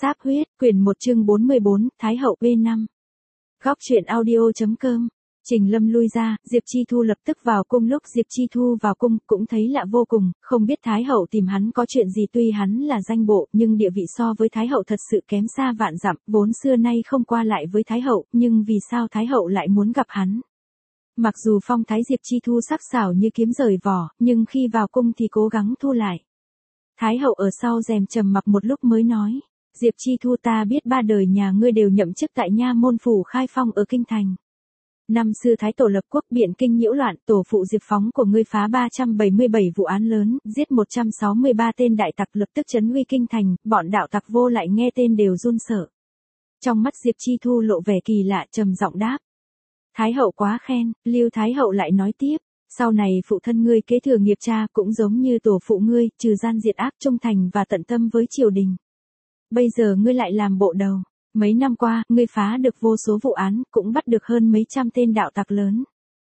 Sáp huyết, quyển 1 chương 44, Thái hậu V5. Góc truyện audio.com. Trình Lâm lui ra, Diệp Chi Thu lập tức vào cung. Lúc Diệp Chi Thu vào cung cũng thấy lạ vô cùng, không biết Thái hậu tìm hắn có chuyện gì. Tuy hắn là danh bộ, nhưng địa vị so với Thái hậu thật sự kém xa vạn dặm, vốn xưa nay không qua lại với Thái hậu, nhưng vì sao Thái hậu lại muốn gặp hắn? Mặc dù phong thái Diệp Chi Thu sắc sảo như kiếm rời vỏ, nhưng khi vào cung thì cố gắng thu lại. Thái hậu ở sau rèm trầm mặc một lúc mới nói, Diệp Chi Thu, ta biết ba đời nhà ngươi đều nhậm chức tại nha môn phủ Khai Phong ở Kinh Thành. Năm xưa Thái tổ lập quốc, biện kinh nhiễu loạn, tổ phụ Diệp Phóng của ngươi phá 377 vụ án lớn, giết 163 tên đại tặc, lập tức trấn uy Kinh Thành, bọn đạo tặc vô lại nghe tên đều run sợ. Trong mắt Diệp Chi Thu lộ vẻ kỳ lạ, trầm giọng đáp. Thái hậu quá khen. Lưu Thái hậu lại nói tiếp, sau này phụ thân ngươi kế thừa nghiệp cha, cũng giống như tổ phụ ngươi, trừ gian diệt ác, trung thành và tận tâm với triều đình. Bây giờ ngươi lại làm bộ đầu. Mấy năm qua, ngươi phá được vô số vụ án, cũng bắt được hơn mấy trăm tên đạo tặc lớn.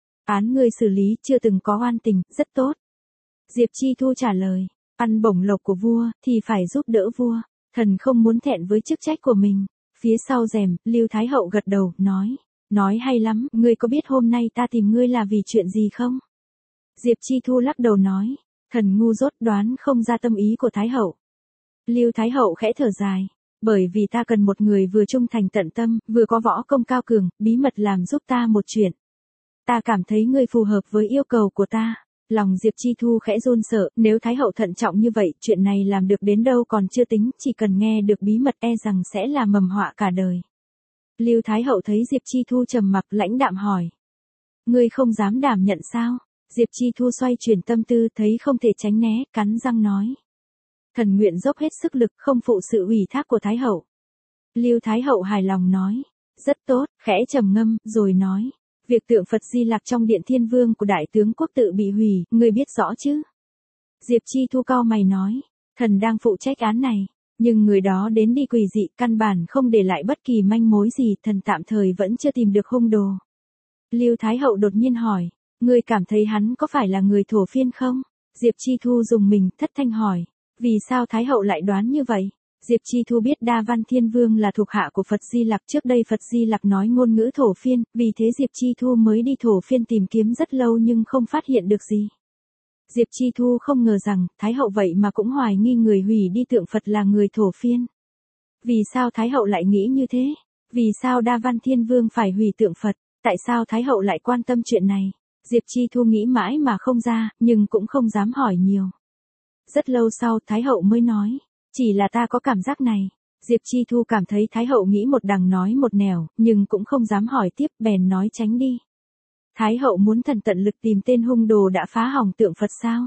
Án ngươi xử lý chưa từng có oan tình, rất tốt. Diệp Chi Thu trả lời, ăn bổng lộc của vua, thì phải giúp đỡ vua. Thần không muốn thẹn với chức trách của mình. Phía sau rèm, Lưu Thái hậu gật đầu, nói hay lắm, ngươi có biết hôm nay ta tìm ngươi là vì chuyện gì không? Diệp Chi Thu lắc đầu nói, thần ngu dốt đoán không ra tâm ý của Thái hậu. Lưu Thái hậu khẽ thở dài, bởi vì ta cần một người vừa trung thành tận tâm, vừa có võ công cao cường, bí mật làm giúp ta một chuyện. Ta cảm thấy ngươi phù hợp với yêu cầu của ta. Lòng Diệp Chi Thu khẽ run sợ, nếu Thái hậu thận trọng như vậy, chuyện này làm được đến đâu còn chưa tính, chỉ cần nghe được bí mật e rằng sẽ là mầm họa cả đời. Lưu Thái hậu thấy Diệp Chi Thu trầm mặc, lãnh đạm hỏi, ngươi không dám đảm nhận sao? Diệp Chi Thu xoay chuyển tâm tư, thấy không thể tránh né, cắn răng nói, thần nguyện dốc hết sức lực, không phụ sự ủy thác của Thái hậu. Lưu Thái hậu hài lòng nói, rất tốt, khẽ trầm ngâm, rồi nói, việc tượng Phật Di Lặc trong điện Thiên Vương của đại tướng quốc tự bị hủy, ngươi biết rõ chứ? Diệp Chi Thu cau mày nói, thần đang phụ trách án này, nhưng người đó đến đi quỷ dị, căn bản không để lại bất kỳ manh mối gì, thần tạm thời vẫn chưa tìm được hung đồ. Lưu Thái hậu đột nhiên hỏi, ngươi cảm thấy hắn có phải là người thổ phiên không? Diệp Chi Thu dùng mình, thất thanh hỏi, vì sao Thái hậu lại đoán như vậy? Diệp Chi Thu biết Đa Văn Thiên Vương là thuộc hạ của Phật Di Lặc, trước đây Phật Di Lặc nói ngôn ngữ thổ phiên, vì thế Diệp Chi Thu mới đi thổ phiên tìm kiếm rất lâu nhưng không phát hiện được gì. Diệp Chi Thu không ngờ rằng, Thái hậu vậy mà cũng hoài nghi người hủy đi tượng Phật là người thổ phiên. Vì sao Thái hậu lại nghĩ như thế? Vì sao Đa Văn Thiên Vương phải hủy tượng Phật? Tại sao Thái hậu lại quan tâm chuyện này? Diệp Chi Thu nghĩ mãi mà không ra, nhưng cũng không dám hỏi nhiều. Rất lâu sau, Thái hậu mới nói, chỉ là ta có cảm giác này. Diệp Chi Thu cảm thấy Thái hậu nghĩ một đằng nói một nẻo, nhưng cũng không dám hỏi tiếp, bèn nói tránh đi. Thái hậu muốn thần tận lực tìm tên hung đồ đã phá hỏng tượng Phật sao?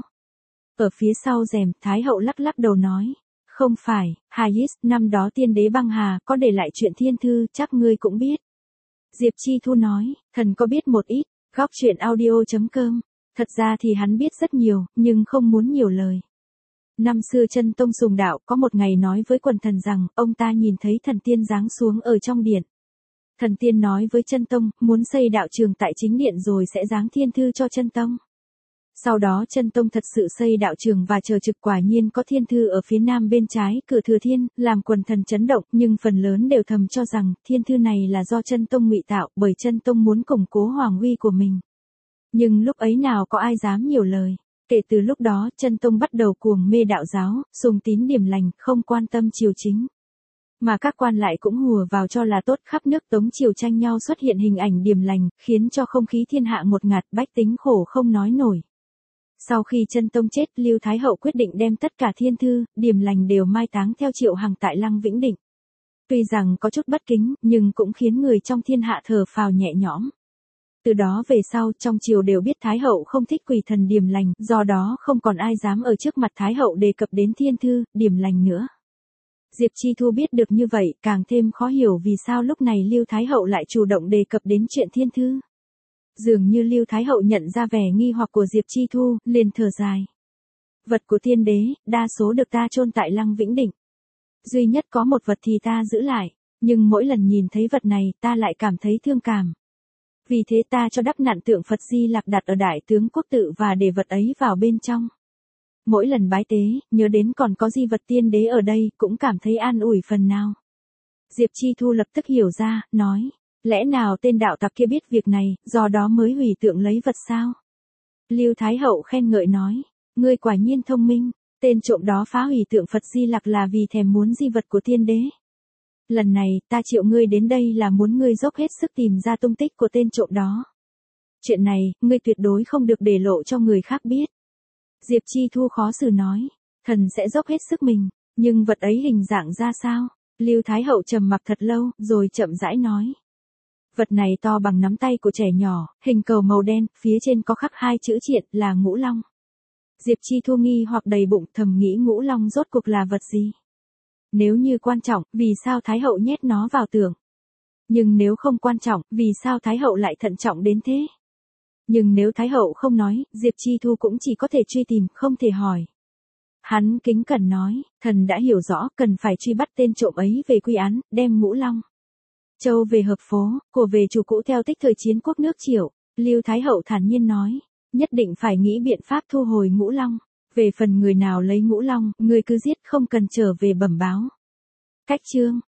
Ở phía sau rèm, Thái hậu lắc lắc đầu nói, không phải, Hayis, năm đó tiên đế băng hà, có để lại chuyện thiên thư, chắc ngươi cũng biết. Diệp Chi Thu nói, thần có biết một ít. Góc truyện audio.com. Thật ra thì hắn biết rất nhiều, nhưng không muốn nhiều lời. Năm xưa Chân Tông Sùng Đạo có một ngày nói với quần thần rằng, ông ta nhìn thấy thần tiên giáng xuống ở trong điện. Thần tiên nói với Chân Tông, muốn xây đạo trường tại chính điện rồi sẽ giáng thiên thư cho Chân Tông. Sau đó Chân Tông thật sự xây đạo trường và chờ trực, quả nhiên có thiên thư ở phía nam bên trái, cửa thừa thiên, làm quần thần chấn động, nhưng phần lớn đều thầm cho rằng, thiên thư này là do Chân Tông ngụy tạo, bởi Chân Tông muốn củng cố hoàng uy của mình. Nhưng lúc ấy nào có ai dám nhiều lời. Kể từ lúc đó, Chân Tông bắt đầu cuồng mê đạo giáo, sùng tín điểm lành, không quan tâm triều chính. Mà các quan lại cũng hùa vào cho là tốt, khắp nước Tống triều tranh nhau xuất hiện hình ảnh điểm lành, khiến cho không khí thiên hạ ngột ngạt, bách tính khổ không nói nổi. Sau khi Chân Tông chết, Lưu Thái hậu quyết định đem tất cả thiên thư, điểm lành đều mai táng theo Triệu Hằng tại Lăng Vĩnh Định. Tuy rằng có chút bất kính, nhưng cũng khiến người trong thiên hạ thở phào nhẹ nhõm. Từ đó về sau, trong triều đều biết Thái hậu không thích quỷ thần điểm lành, do đó không còn ai dám ở trước mặt Thái hậu đề cập đến thiên thư, điểm lành nữa. Diệp Chi Thu biết được như vậy, càng thêm khó hiểu vì sao lúc này Lưu Thái hậu lại chủ động đề cập đến chuyện thiên thư. Dường như Lưu Thái hậu nhận ra vẻ nghi hoặc của Diệp Chi Thu, liền thở dài. Vật của tiên đế, đa số được ta chôn tại Lăng Vĩnh Định. Duy nhất có một vật thì ta giữ lại, nhưng mỗi lần nhìn thấy vật này ta lại cảm thấy thương cảm. Vì thế ta cho đắp nặn tượng Phật Di Lặc đặt ở đại tướng quốc tự và để vật ấy vào bên trong. Mỗi lần bái tế, nhớ đến còn có di vật tiên đế ở đây, cũng cảm thấy an ủi phần nào. Diệp Chi Thu lập tức hiểu ra, nói, lẽ nào tên đạo tặc kia biết việc này, do đó mới hủy tượng lấy vật sao? Lưu Thái Hậu khen ngợi nói, ngươi quả nhiên thông minh, tên trộm đó phá hủy tượng Phật Di Lặc là vì thèm muốn di vật của tiên đế. Lần này, ta triệu ngươi đến đây là muốn ngươi dốc hết sức tìm ra tung tích của tên trộm đó. Chuyện này, ngươi tuyệt đối không được để lộ cho người khác biết. Diệp Chi Thu khó xử nói, thần sẽ dốc hết sức mình, nhưng vật ấy hình dạng ra sao? Lưu Thái Hậu trầm mặc thật lâu, rồi chậm rãi nói. Vật này to bằng nắm tay của trẻ nhỏ, hình cầu màu đen, phía trên có khắc 2 chữ triện là Ngũ Long. Diệp Chi Thu nghi hoặc đầy bụng thầm nghĩ Ngũ Long rốt cuộc là vật gì? Nếu như quan trọng, vì sao Thái Hậu nhét nó vào tượng? Nhưng nếu không quan trọng, vì sao Thái Hậu lại thận trọng đến thế? Nhưng nếu Thái Hậu không nói, Diệp Chi Thu cũng chỉ có thể truy tìm, không thể hỏi. Hắn kính cẩn nói, thần đã hiểu rõ, cần phải truy bắt tên trộm ấy về quy án, đem Ngũ Long châu về hợp phố, của về chủ cũ theo tích thời chiến quốc nước Triệu. Lưu Thái Hậu thản nhiên nói, nhất định phải nghĩ biện pháp thu hồi Ngũ Long. Về phần người nào lấy Ngũ Long, người cứ giết không cần trở về bẩm báo. Cách chương